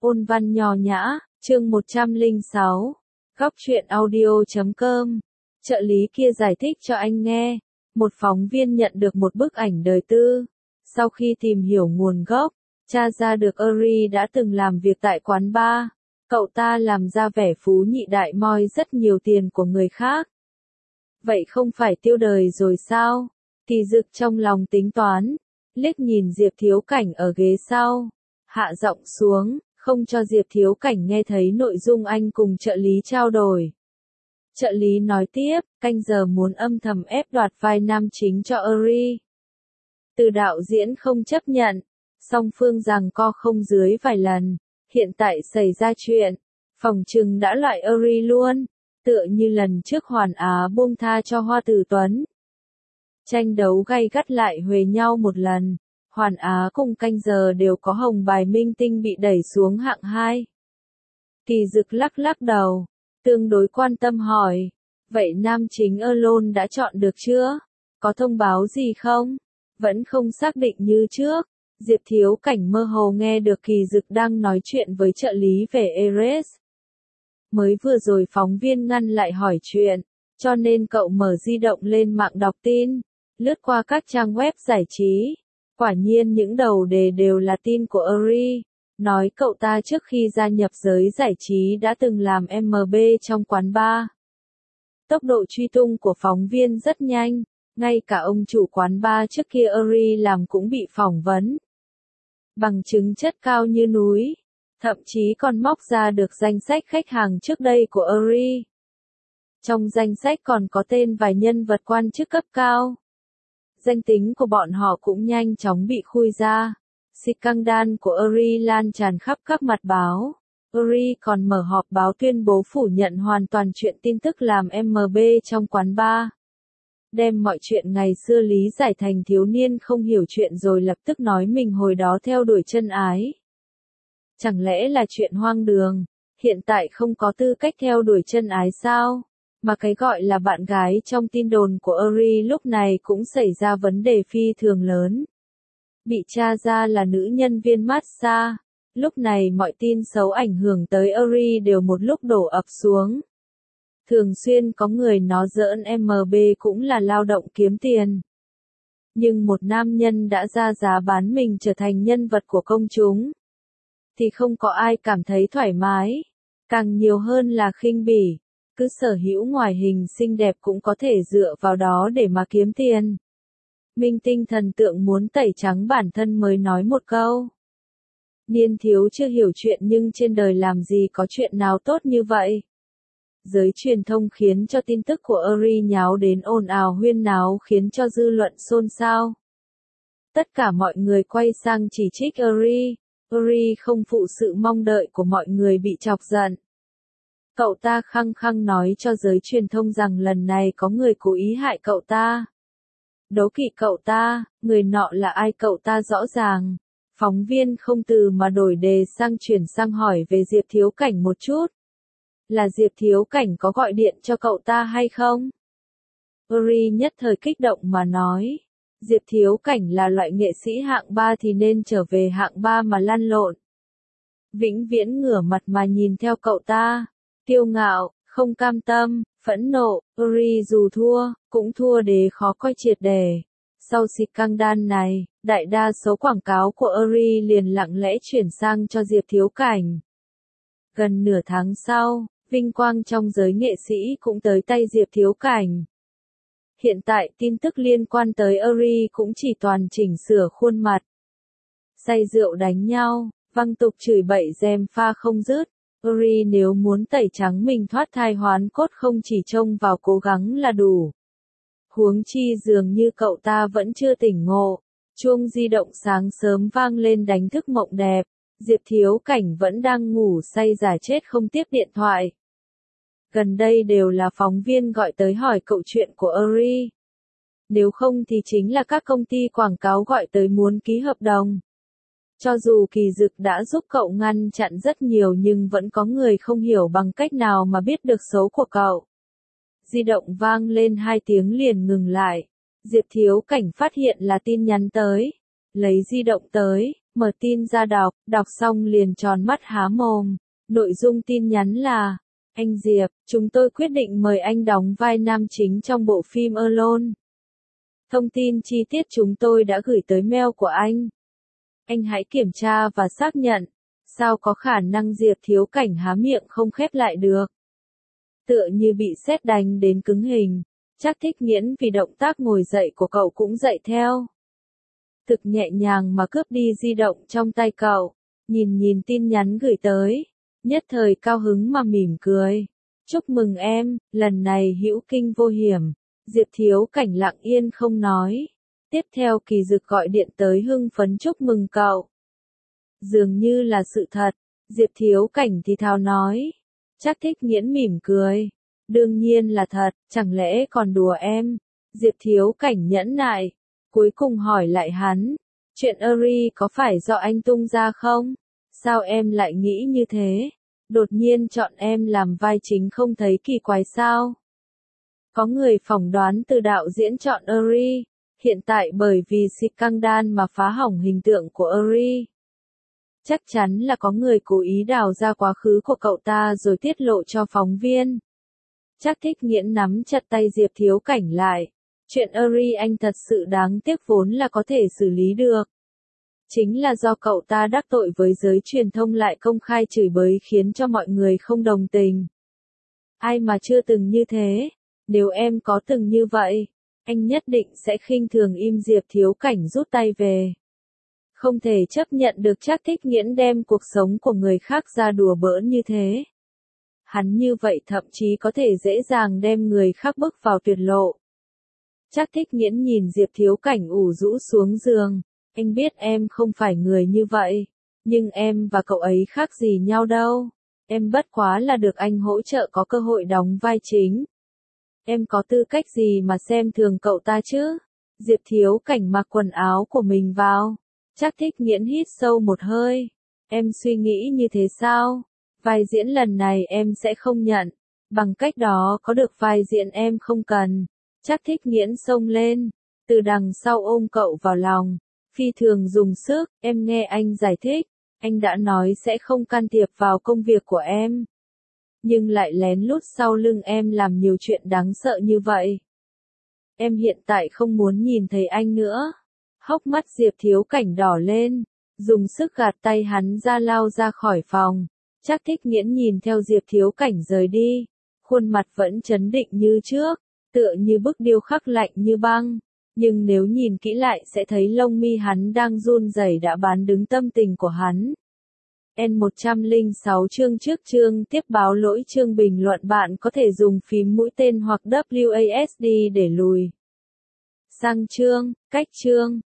Ôn văn nho nhã, chương 106. Góc truyện audio.com. Trợ lý kia giải thích cho anh nghe. Một phóng viên nhận được một bức ảnh đời tư. Sau khi tìm hiểu nguồn gốc, tra ra được Uri đã từng làm việc tại quán bar. Cậu ta làm ra vẻ phú nhị đại moi rất nhiều tiền của người khác. Vậy không phải tiêu đời rồi sao? Kỳ Dực trong lòng tính toán, liếc nhìn Diệp Thiếu Cảnh ở ghế sau, hạ giọng xuống, không cho Diệp Thiếu Cảnh nghe thấy nội dung anh cùng trợ lý trao đổi. Trợ lý nói tiếp, canh giờ muốn âm thầm ép đoạt vai nam chính cho Uri. Từ đạo diễn không chấp nhận, song phương giằng co không dưới vài lần, hiện tại xảy ra chuyện, phòng trừng đã loại Uri luôn, tựa như lần trước Hoàn Á buông tha cho Hoa Tử Tuấn. Tranh đấu gay gắt lại huề nhau một lần, Hoàn Á cùng canh giờ đều có hồng bài minh tinh bị đẩy xuống hạng 2. Kỳ Dực lắc lắc đầu, tương đối quan tâm hỏi, vậy nam chính Alone đã chọn được chưa? Có thông báo gì không? Vẫn không xác định như trước. Diệp Thiếu Cảnh mơ hồ nghe được Kỳ Dực đang nói chuyện với trợ lý về Eres. Mới vừa rồi phóng viên ngăn lại hỏi chuyện, cho nên cậu mở di động lên mạng đọc tin, lướt qua các trang web giải trí. Quả nhiên những đầu đề đều là tin của Uri, nói cậu ta trước khi gia nhập giới giải trí đã từng làm MB trong quán bar. Tốc độ truy tung của phóng viên rất nhanh, ngay cả ông chủ quán bar trước kia Uri làm cũng bị phỏng vấn. Bằng chứng chất cao như núi, thậm chí còn móc ra được danh sách khách hàng trước đây của Uri. Trong danh sách còn có tên vài nhân vật quan chức cấp cao. Danh tính của bọn họ cũng nhanh chóng bị khui ra. Scandal của Uri lan tràn khắp các mặt báo. Uri còn mở họp báo tuyên bố phủ nhận hoàn toàn chuyện tin tức làm MB trong quán bar. Đem mọi chuyện ngày xưa lý giải thành thiếu niên không hiểu chuyện rồi lập tức nói mình hồi đó theo đuổi chân ái. Chẳng lẽ là chuyện hoang đường, hiện tại không có tư cách theo đuổi chân ái sao? Mà cái gọi là bạn gái trong tin đồn của Uri lúc này cũng xảy ra vấn đề phi thường lớn. Bị tra ra là nữ nhân viên massage. Lúc này mọi tin xấu ảnh hưởng tới Uri đều một lúc đổ ập xuống. Thường xuyên có người nói giỡn MB cũng là lao động kiếm tiền. Nhưng một nam nhân đã ra giá bán mình trở thành nhân vật của công chúng, thì không có ai cảm thấy thoải mái. Càng nhiều hơn là khinh bỉ. Cứ sở hữu ngoại hình xinh đẹp cũng có thể dựa vào đó để mà kiếm tiền. Minh tinh thần tượng muốn tẩy trắng bản thân mới nói một câu. Niên thiếu chưa hiểu chuyện nhưng trên đời làm gì có chuyện nào tốt như vậy. Giới truyền thông khiến cho tin tức của Uri nháo đến ồn ào huyên náo khiến cho dư luận xôn xao. Tất cả mọi người quay sang chỉ trích Uri. Uri không phụ sự mong đợi của mọi người bị chọc giận. Cậu ta khăng khăng nói cho giới truyền thông rằng lần này có người cố ý hại cậu ta. Đố kỵ cậu ta, người nọ là ai cậu ta rõ ràng. Phóng viên không từ mà đổi đề chuyển sang hỏi về Diệp Thiếu Cảnh một chút. Là Diệp Thiếu Cảnh có gọi điện cho cậu ta hay không? Uri nhất thời kích động mà nói. Diệp Thiếu Cảnh là loại nghệ sĩ hạng 3 thì nên trở về hạng 3 mà lăn lộn. Vĩnh viễn ngửa mặt mà nhìn theo cậu ta. Kiêu ngạo, không cam tâm, phẫn nộ, Uri dù thua, cũng thua đế khó coi triệt đề. Sau scandal này, đại đa số quảng cáo của Uri liền lặng lẽ chuyển sang cho Diệp Thiếu Cảnh. Gần nửa tháng sau, vinh quang trong giới nghệ sĩ cũng tới tay Diệp Thiếu Cảnh. Hiện tại tin tức liên quan tới Uri cũng chỉ toàn chỉnh sửa khuôn mặt. Say rượu đánh nhau, văng tục chửi bậy gièm pha không dứt. Uri nếu muốn tẩy trắng mình thoát thai hoán cốt không chỉ trông vào cố gắng là đủ. Huống chi dường như cậu ta vẫn chưa tỉnh ngộ. Chuông di động sáng sớm vang lên đánh thức mộng đẹp. Diệp Thiếu Cảnh vẫn đang ngủ say giả chết không tiếp điện thoại. Gần đây đều là phóng viên gọi tới hỏi cậu chuyện của Uri. Nếu không thì chính là các công ty quảng cáo gọi tới muốn ký hợp đồng. Cho dù Kỳ Dực đã giúp cậu ngăn chặn rất nhiều nhưng vẫn có người không hiểu bằng cách nào mà biết được số của cậu. Di động vang lên 2 tiếng liền ngừng lại. Diệp Thiếu Cảnh phát hiện là tin nhắn tới. Lấy di động tới, Mở tin ra đọc xong liền tròn mắt há mồm. Nội dung tin nhắn là: anh Diệp, chúng tôi quyết định mời anh đóng vai nam chính trong bộ phim Alone. Thông tin chi tiết chúng tôi đã gửi tới mail của anh. Anh hãy kiểm tra và xác nhận. Sao có khả năng Diệp Thiếu Cảnh há miệng không khép lại được. Tựa như bị sét đánh đến cứng hình. Trác Thích Nghiễn vì động tác ngồi dậy của cậu cũng dậy theo. Thực nhẹ nhàng mà cướp đi di động trong tay cậu. Nhìn tin nhắn gửi tới. Nhất thời cao hứng mà mỉm cười. Chúc mừng em, lần này hữu kinh vô hiểm. Diệp Thiếu Cảnh lặng yên không nói. Tiếp theo Kỳ Dực gọi điện tới hưng phấn chúc mừng cậu. Dường như là sự thật. Diệp Thiếu Cảnh thì thào nói. Trác Thích Nghiễn mỉm cười. Đương nhiên là thật, chẳng lẽ còn đùa em. Diệp Thiếu Cảnh nhẫn nại. Cuối cùng hỏi lại hắn. Chuyện Eri có phải do anh tung ra không? Sao em lại nghĩ như thế? Đột nhiên chọn em làm vai chính không thấy kỳ quái sao? Có người phỏng đoán từ đạo diễn chọn Eri. Hiện tại bởi vì scandal mà phá hỏng hình tượng của Eri. Chắc chắn là có người cố ý đào ra quá khứ của cậu ta rồi tiết lộ cho phóng viên. Trác Thích Nghiễn nắm chặt tay Diệp Thiếu Cảnh lại. Chuyện Eri anh thật sự đáng tiếc vốn là có thể xử lý được. Chính là do cậu ta đắc tội với giới truyền thông lại công khai chửi bới khiến cho mọi người không đồng tình. Ai mà chưa từng như thế? Nếu em có từng như vậy, anh nhất định sẽ khinh thường im. Diệp Thiếu Cảnh rút tay về. Không thể chấp nhận được Trác Thích Nghiễn đem cuộc sống của người khác ra đùa bỡn như thế. Hắn như vậy thậm chí có thể dễ dàng đem người khác bước vào tuyệt lộ. Trác Thích Nghiễn nhìn Diệp Thiếu Cảnh ủ rũ xuống giường. Anh biết em không phải người như vậy. Nhưng em và cậu ấy khác gì nhau đâu. Em bất quá là được anh hỗ trợ có cơ hội đóng vai chính. Em có tư cách gì mà xem thường cậu ta chứ? Diệp Thiếu Cảnh mặc quần áo của mình vào. Trác Thích Nghiễn hít sâu một hơi. Em suy nghĩ như thế sao? Vai diễn lần này em sẽ không nhận. Bằng cách đó có được vai diễn em không cần. Trác Thích Nghiễn xông lên. Từ đằng sau ôm cậu vào lòng. Phi thường dùng sức, em nghe anh giải thích. Anh đã nói sẽ không can thiệp vào công việc của em. Nhưng lại lén lút sau lưng em làm nhiều chuyện đáng sợ như vậy. Em hiện tại không muốn nhìn thấy anh nữa. Hốc mắt Diệp Thiếu Cảnh đỏ lên. Dùng sức gạt tay hắn ra lao ra khỏi phòng. Trác Thích Nghiễn nhìn theo Diệp Thiếu Cảnh rời đi. Khuôn mặt vẫn trấn định như trước. Tựa như bức điêu khắc lạnh như băng. Nhưng nếu nhìn kỹ lại sẽ thấy lông mi hắn đang run rẩy đã bán đứng tâm tình của hắn. N106 chương trước chương tiếp báo lỗi chương bình luận bạn có thể dùng phím mũi tên hoặc WASD để lùi sang chương, cách chương.